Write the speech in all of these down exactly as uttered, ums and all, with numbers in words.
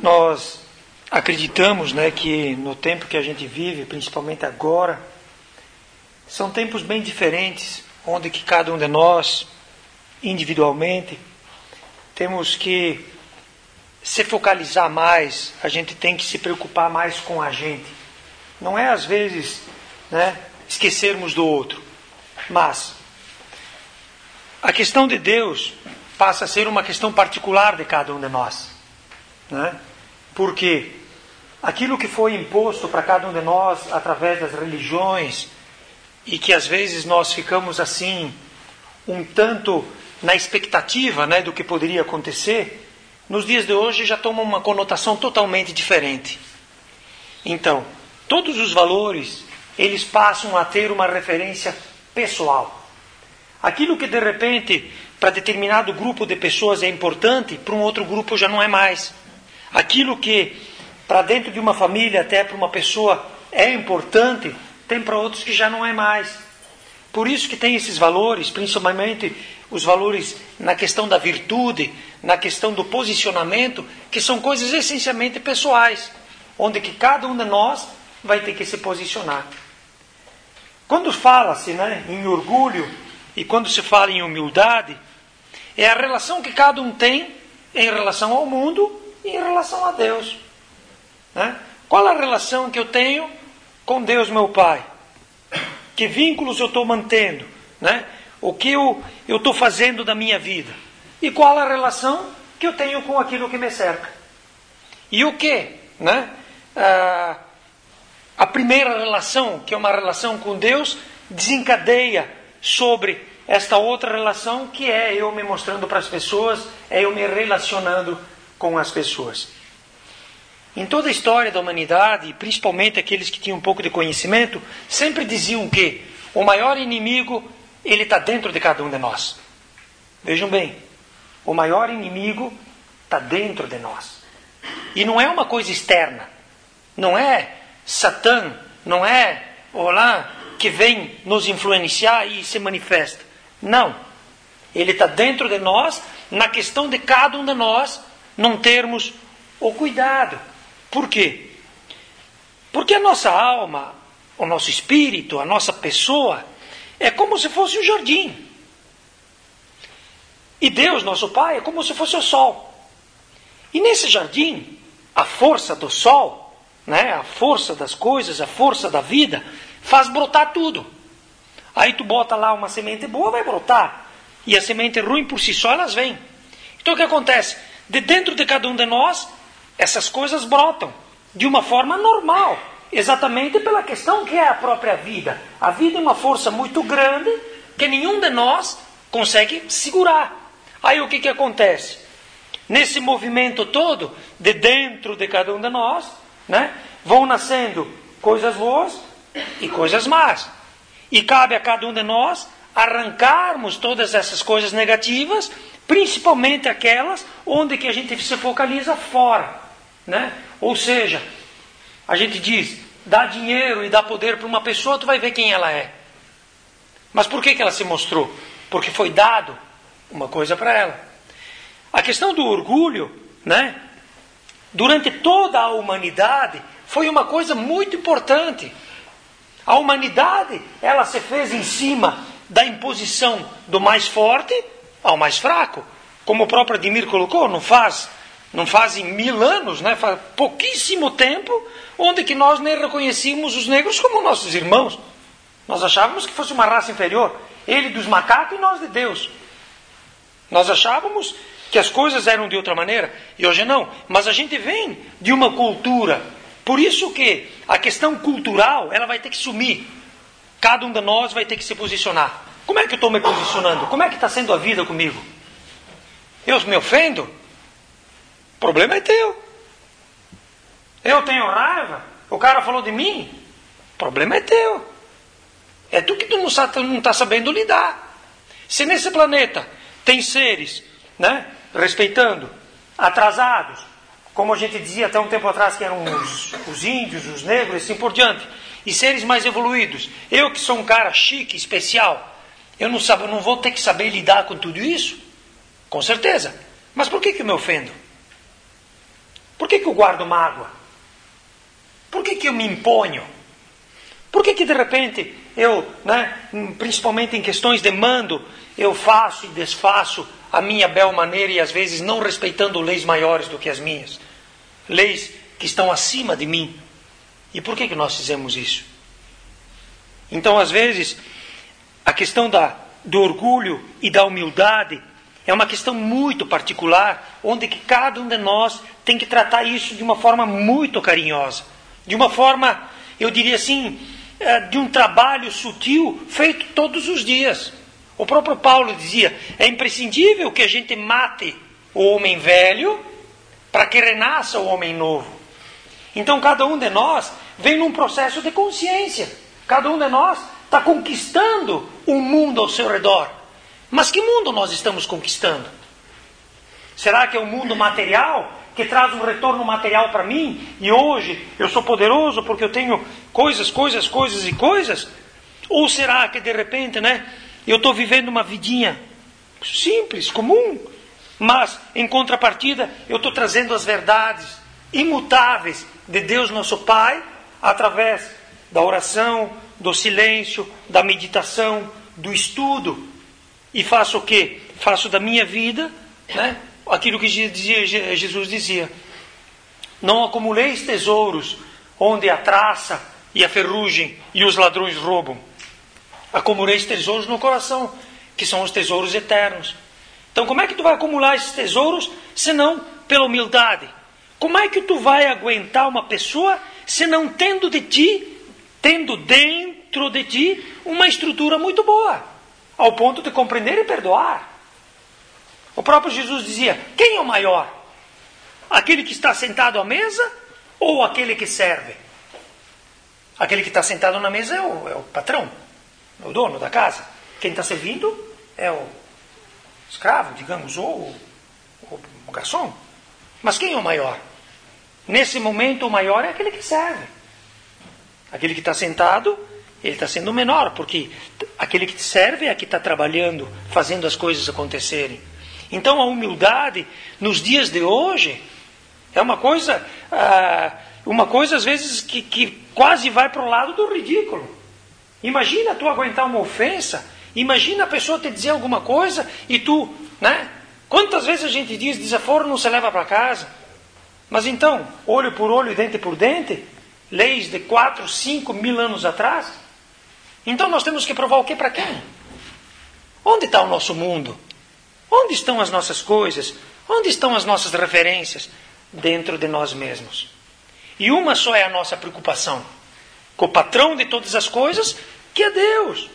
Nós acreditamos, né, que no tempo que a gente vive, principalmente agora, são tempos bem diferentes, onde que cada um de nós, individualmente, temos que se focalizar mais, a gente tem que se preocupar mais com a gente. Não é às vezes, né, esquecermos do outro, mas a questão de Deus passa a ser uma questão particular de cada um de nós, né? Porque aquilo que foi imposto para cada um de nós através das religiões, e que às vezes nós ficamos assim, um tanto na expectativa, né, do que poderia acontecer, nos dias de hoje já toma uma conotação totalmente diferente. Então, todos os valores, eles passam a ter uma referência pessoal. Aquilo que de repente, para determinado grupo de pessoas é importante, para um outro grupo já não é mais. Aquilo que para dentro de uma família, até para uma pessoa, é importante, tem para outros que já não é mais. Por isso que tem esses valores, principalmente os valores na questão da virtude, na questão do posicionamento, que são coisas essencialmente pessoais, onde que cada um de nós vai ter que se posicionar. Quando fala-se, né, em orgulho e quando se fala em humildade, é a relação que cada um tem em relação ao mundo e em relação a Deus, né? Qual a relação que eu tenho com Deus, meu Pai? Que vínculos eu estou mantendo, né? O que eu estou fazendo da minha vida? E qual a relação que eu tenho com aquilo que me cerca? E o que, né? Ah, a primeira relação, que é uma relação com Deus, desencadeia sobre esta outra relação, que é eu me mostrando para as pessoas, é eu me relacionando com as pessoas. Em toda a história da humanidade, principalmente aqueles que tinham um pouco de conhecimento, sempre diziam que o maior inimigo, ele está dentro de cada um de nós. Vejam bem, o maior inimigo está dentro de nós. E não é uma coisa externa, não é Satã, não é Olá, que vem nos influenciar e se manifesta. Não, ele está dentro de nós, na questão de cada um de nós não termos o cuidado. Por quê? Porque a nossa alma, o nosso espírito, a nossa pessoa, é como se fosse um jardim. E Deus, nosso Pai, é como se fosse o sol. E nesse jardim, a força do sol, né, a força das coisas, a força da vida, faz brotar tudo. Aí tu bota lá uma semente boa, vai brotar. E a semente ruim por si só, elas vêm. Então o que acontece? De dentro de cada um de nós, essas coisas brotam de uma forma normal, exatamente pela questão que é a própria vida. A vida é uma força muito grande que nenhum de nós consegue segurar. Aí o que, que acontece? Nesse movimento todo, de dentro de cada um de nós, né, vão nascendo coisas boas e coisas más. E cabe a cada um de nós arrancarmos todas essas coisas negativas, principalmente aquelas onde que a gente se focaliza fora, né? Ou seja, a gente diz, dá dinheiro e dá poder para uma pessoa, tu vai ver quem ela é. Mas por que que ela se mostrou? Porque foi dado uma coisa para ela. A questão do orgulho, né, durante toda a humanidade, foi uma coisa muito importante. A humanidade, ela se fez em cima da imposição do mais forte ao mais fraco. Como o próprio Ademir colocou, não faz, não fazem mil anos, né? Faz pouquíssimo tempo, onde que nós nem reconhecíamos os negros como nossos irmãos. Nós achávamos que fosse uma raça inferior. Ele dos macacos e nós de Deus. Nós achávamos que as coisas eram de outra maneira. E hoje não. Mas a gente vem de uma cultura. Por isso que a questão cultural, ela vai ter que sumir. Cada um de nós vai ter que se posicionar. Como é que eu estou me posicionando? Como é que está sendo a vida comigo? Eu me ofendo? O problema é teu. Eu tenho raiva? O cara falou de mim? O problema é teu. É tu que tu não está não tá sabendo lidar. Se nesse planeta tem seres, né, respeitando, atrasados, como a gente dizia até um tempo atrás que eram os, os índios, os negros, e assim por diante, e seres mais evoluídos. Eu que sou um cara chique, especial, eu não, sabe, eu não vou ter que saber lidar com tudo isso? Com certeza. Mas por que que eu me ofendo? Por que que eu guardo mágoa? Por que que eu me imponho? Por que que de repente eu, né, principalmente em questões de mando, eu faço e desfaço a minha bel maneira e às vezes não respeitando leis maiores do que as minhas? Leis que estão acima de mim. E por que que nós fizemos isso? Então, às vezes, a questão da, do orgulho e da humildade é uma questão muito particular, onde que cada um de nós tem que tratar isso de uma forma muito carinhosa. De uma forma, eu diria assim, de um trabalho sutil feito todos os dias. O próprio Paulo dizia, é imprescindível que a gente mate o homem velho para que renasça o homem novo. Então cada um de nós vem num processo de consciência. Cada um de nós está conquistando um mundo ao seu redor. Mas que mundo nós estamos conquistando? Será que é um mundo material que traz um retorno material para mim? E hoje eu sou poderoso porque eu tenho coisas, coisas, coisas e coisas? Ou será que de repente, né, eu estou vivendo uma vidinha simples, comum, mas em contrapartida eu estou trazendo as verdades imutáveis de Deus nosso Pai através da oração, do silêncio, da meditação, do estudo. E faço o quê? Faço da minha vida, né, aquilo que Jesus dizia. Não acumuleis tesouros onde a traça e a ferrugem e os ladrões roubam. Acumuleis tesouros no coração, que são os tesouros eternos. Então como é que tu vai acumular esses tesouros, senão pela humildade? Como é que tu vai aguentar uma pessoa, se não tendo de ti, tendo dentro de ti uma estrutura muito boa, ao ponto de compreender e perdoar? O próprio Jesus dizia, quem é o maior? Aquele que está sentado à mesa ou aquele que serve? Aquele que está sentado na mesa é o, é o patrão, é o dono da casa. Quem está servindo é o escravo, digamos, ou o, o garçom. Mas quem é o maior? Nesse momento o maior é aquele que serve. Aquele que está sentado, ele está sendo menor, porque aquele que serve é que está trabalhando, fazendo as coisas acontecerem. Então a humildade nos dias de hoje é uma coisa, ah, uma coisa às vezes que, que quase vai para o lado do ridículo. Imagina tu aguentar uma ofensa, imagina a pessoa te dizer alguma coisa e tu, né? Quantas vezes a gente diz, desaforo não se leva para casa. Mas então, olho por olho, dente por dente, leis de quatro, cinco mil anos atrás. Então nós temos que provar o que para quem? Onde está o nosso mundo? Onde estão as nossas coisas? Onde estão as nossas referências? Dentro de nós mesmos. E uma só é a nossa preocupação, com o patrão de todas as coisas, que é Deus.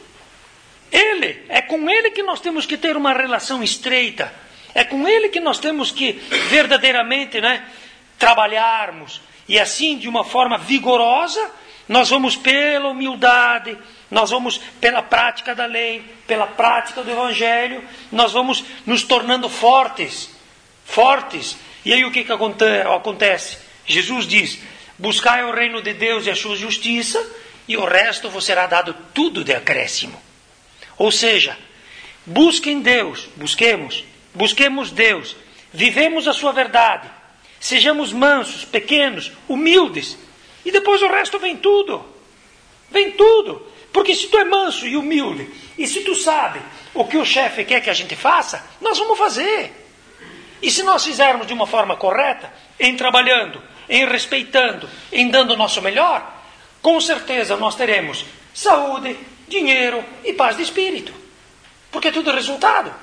Ele, é com Ele que nós temos que ter uma relação estreita. É com Ele que nós temos que verdadeiramente, né, trabalharmos. E assim, de uma forma vigorosa, nós vamos pela humildade, nós vamos pela prática da lei, pela prática do Evangelho, nós vamos nos tornando fortes, fortes. E aí o que, que acontece? Jesus diz, buscai o reino de Deus e a sua justiça, e o resto vos será dado tudo de acréscimo. Ou seja, busquem Deus, busquemos, busquemos Deus, vivemos a sua verdade, sejamos mansos, pequenos, humildes, e depois o resto vem tudo, vem tudo. Porque se tu é manso e humilde, e se tu sabe o que o chefe quer que a gente faça, nós vamos fazer. E se nós fizermos de uma forma correta, em trabalhando, em respeitando, em dando o nosso melhor, com certeza nós teremos saúde, dinheiro e paz de espírito. Porque é tudo resultado.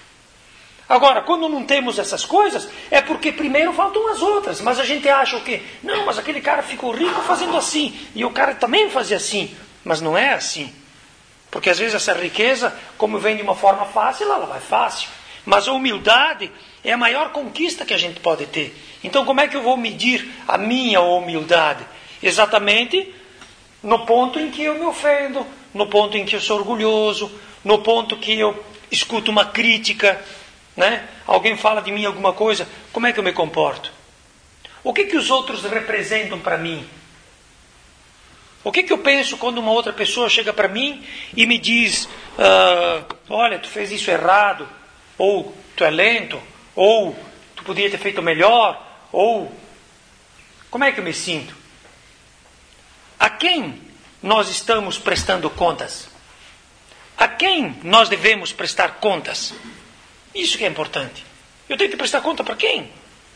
Agora, quando não temos essas coisas, é porque primeiro faltam as outras. Mas a gente acha o quê? Não, mas aquele cara ficou rico fazendo assim. E o cara também fazia assim. Mas não é assim. Porque às vezes essa riqueza, como vem de uma forma fácil, ela vai fácil. Mas a humildade é a maior conquista que a gente pode ter. Então como é que eu vou medir a minha humildade? Exatamente no ponto em que eu me ofendo, no ponto em que eu sou orgulhoso, no ponto que eu escuto uma crítica, né? Alguém fala de mim alguma coisa, como é que eu me comporto? O que que os outros representam para mim? O que que eu penso quando uma outra pessoa chega para mim e me diz, ah, olha, tu fez isso errado, ou tu é lento, ou tu podia ter feito melhor, ou Como é que eu me sinto? A quem nós estamos prestando contas? A quem nós devemos prestar contas? Isso que é importante. Eu tenho que prestar conta para quem?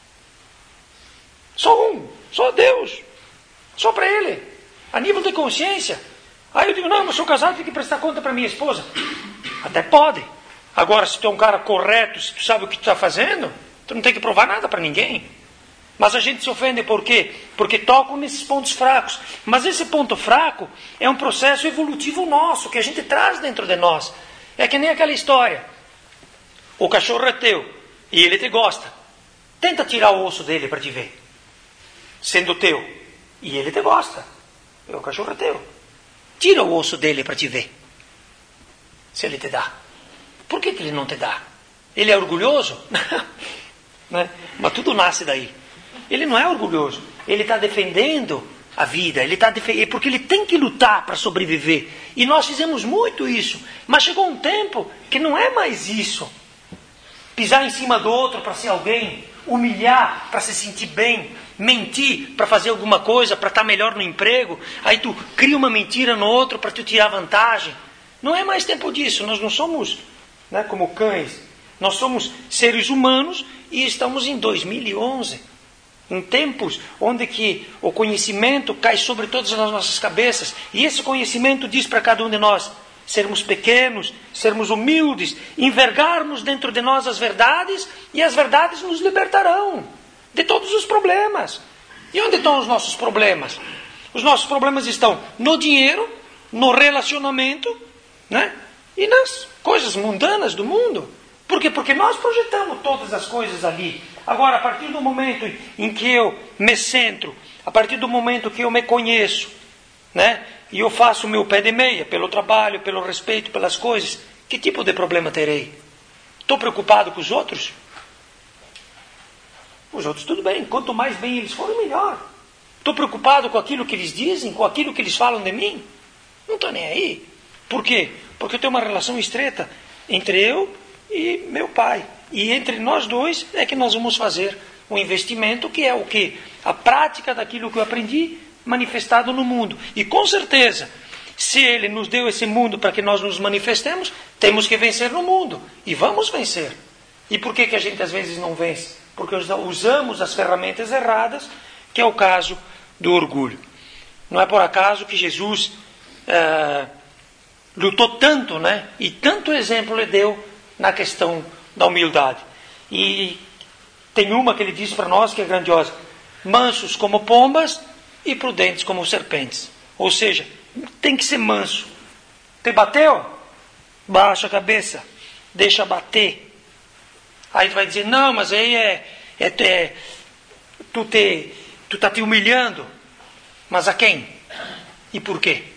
Só um, só Deus. Só para Ele. A nível de consciência. Aí eu digo, não, eu sou casado, tenho que prestar conta para minha esposa. Até pode. Agora, se tu é um cara correto, se tu sabe o que tu está fazendo, tu não tem que provar nada para ninguém. Mas a gente se ofende por quê? Porque tocam nesses pontos fracos. Mas esse ponto fraco é um processo evolutivo nosso, que a gente traz dentro de nós. É que nem aquela história. O cachorro é teu e ele te gosta. Tenta tirar o osso dele para te ver. Sendo teu. E ele te gosta. O cachorro é teu. Tira o osso dele para te ver. Se ele te dá. Por que, que ele não te dá? Ele é orgulhoso? Né? Mas tudo nasce daí. Ele não é orgulhoso. Ele está defendendo a vida. Ele tá defe... Porque ele tem que lutar para sobreviver. E nós fizemos muito isso. Mas chegou um tempo que não é mais isso. Pisar em cima do outro para ser alguém. Humilhar para se sentir bem. Mentir para fazer alguma coisa, para estar melhor no emprego. Aí tu cria uma mentira no outro para tu tirar vantagem. Não é mais tempo disso. Nós não somos, né, como cães. Nós somos seres humanos e estamos em dois mil e onze. Em tempos onde que o conhecimento cai sobre todas as nossas cabeças. E esse conhecimento diz para cada um de nós sermos pequenos, sermos humildes, envergarmos dentro de nós as verdades, e as verdades nos libertarão de todos os problemas. E onde estão os nossos problemas? Os nossos problemas estão no dinheiro, no relacionamento, né? E nas coisas mundanas do mundo. Por quê? Porque nós projetamos todas as coisas ali. Agora, a partir do momento em que eu me centro, a partir do momento que eu me conheço, né? E eu faço o meu pé de meia, pelo trabalho, pelo respeito, pelas coisas, que tipo de problema terei? Estou preocupado com os outros? Os outros tudo bem, quanto mais bem eles forem, melhor. Estou preocupado com aquilo que eles dizem, com aquilo que eles falam de mim? Não estou nem aí. Por quê? Porque eu tenho uma relação estreita entre eu e meu pai. E entre nós dois é que nós vamos fazer um investimento que é o quê? A prática daquilo que eu aprendi manifestado no mundo. E com certeza, se Ele nos deu esse mundo para que nós nos manifestemos, temos que vencer no mundo. E vamos vencer. E por que, que a gente às vezes não vence? Porque usamos as ferramentas erradas, que é o caso do orgulho. Não é por acaso que Jesus é, lutou tanto, né? E tanto exemplo Ele deu na questão da humildade. E tem uma que Ele diz para nós que é grandiosa: mansos como pombas e prudentes como serpentes. Ou seja, tem que ser manso. Te bateu? Baixa a cabeça. Deixa bater. Aí tu vai dizer, não, mas aí é, é, é tu te, tu tá te humilhando. Mas a quem? E por quê?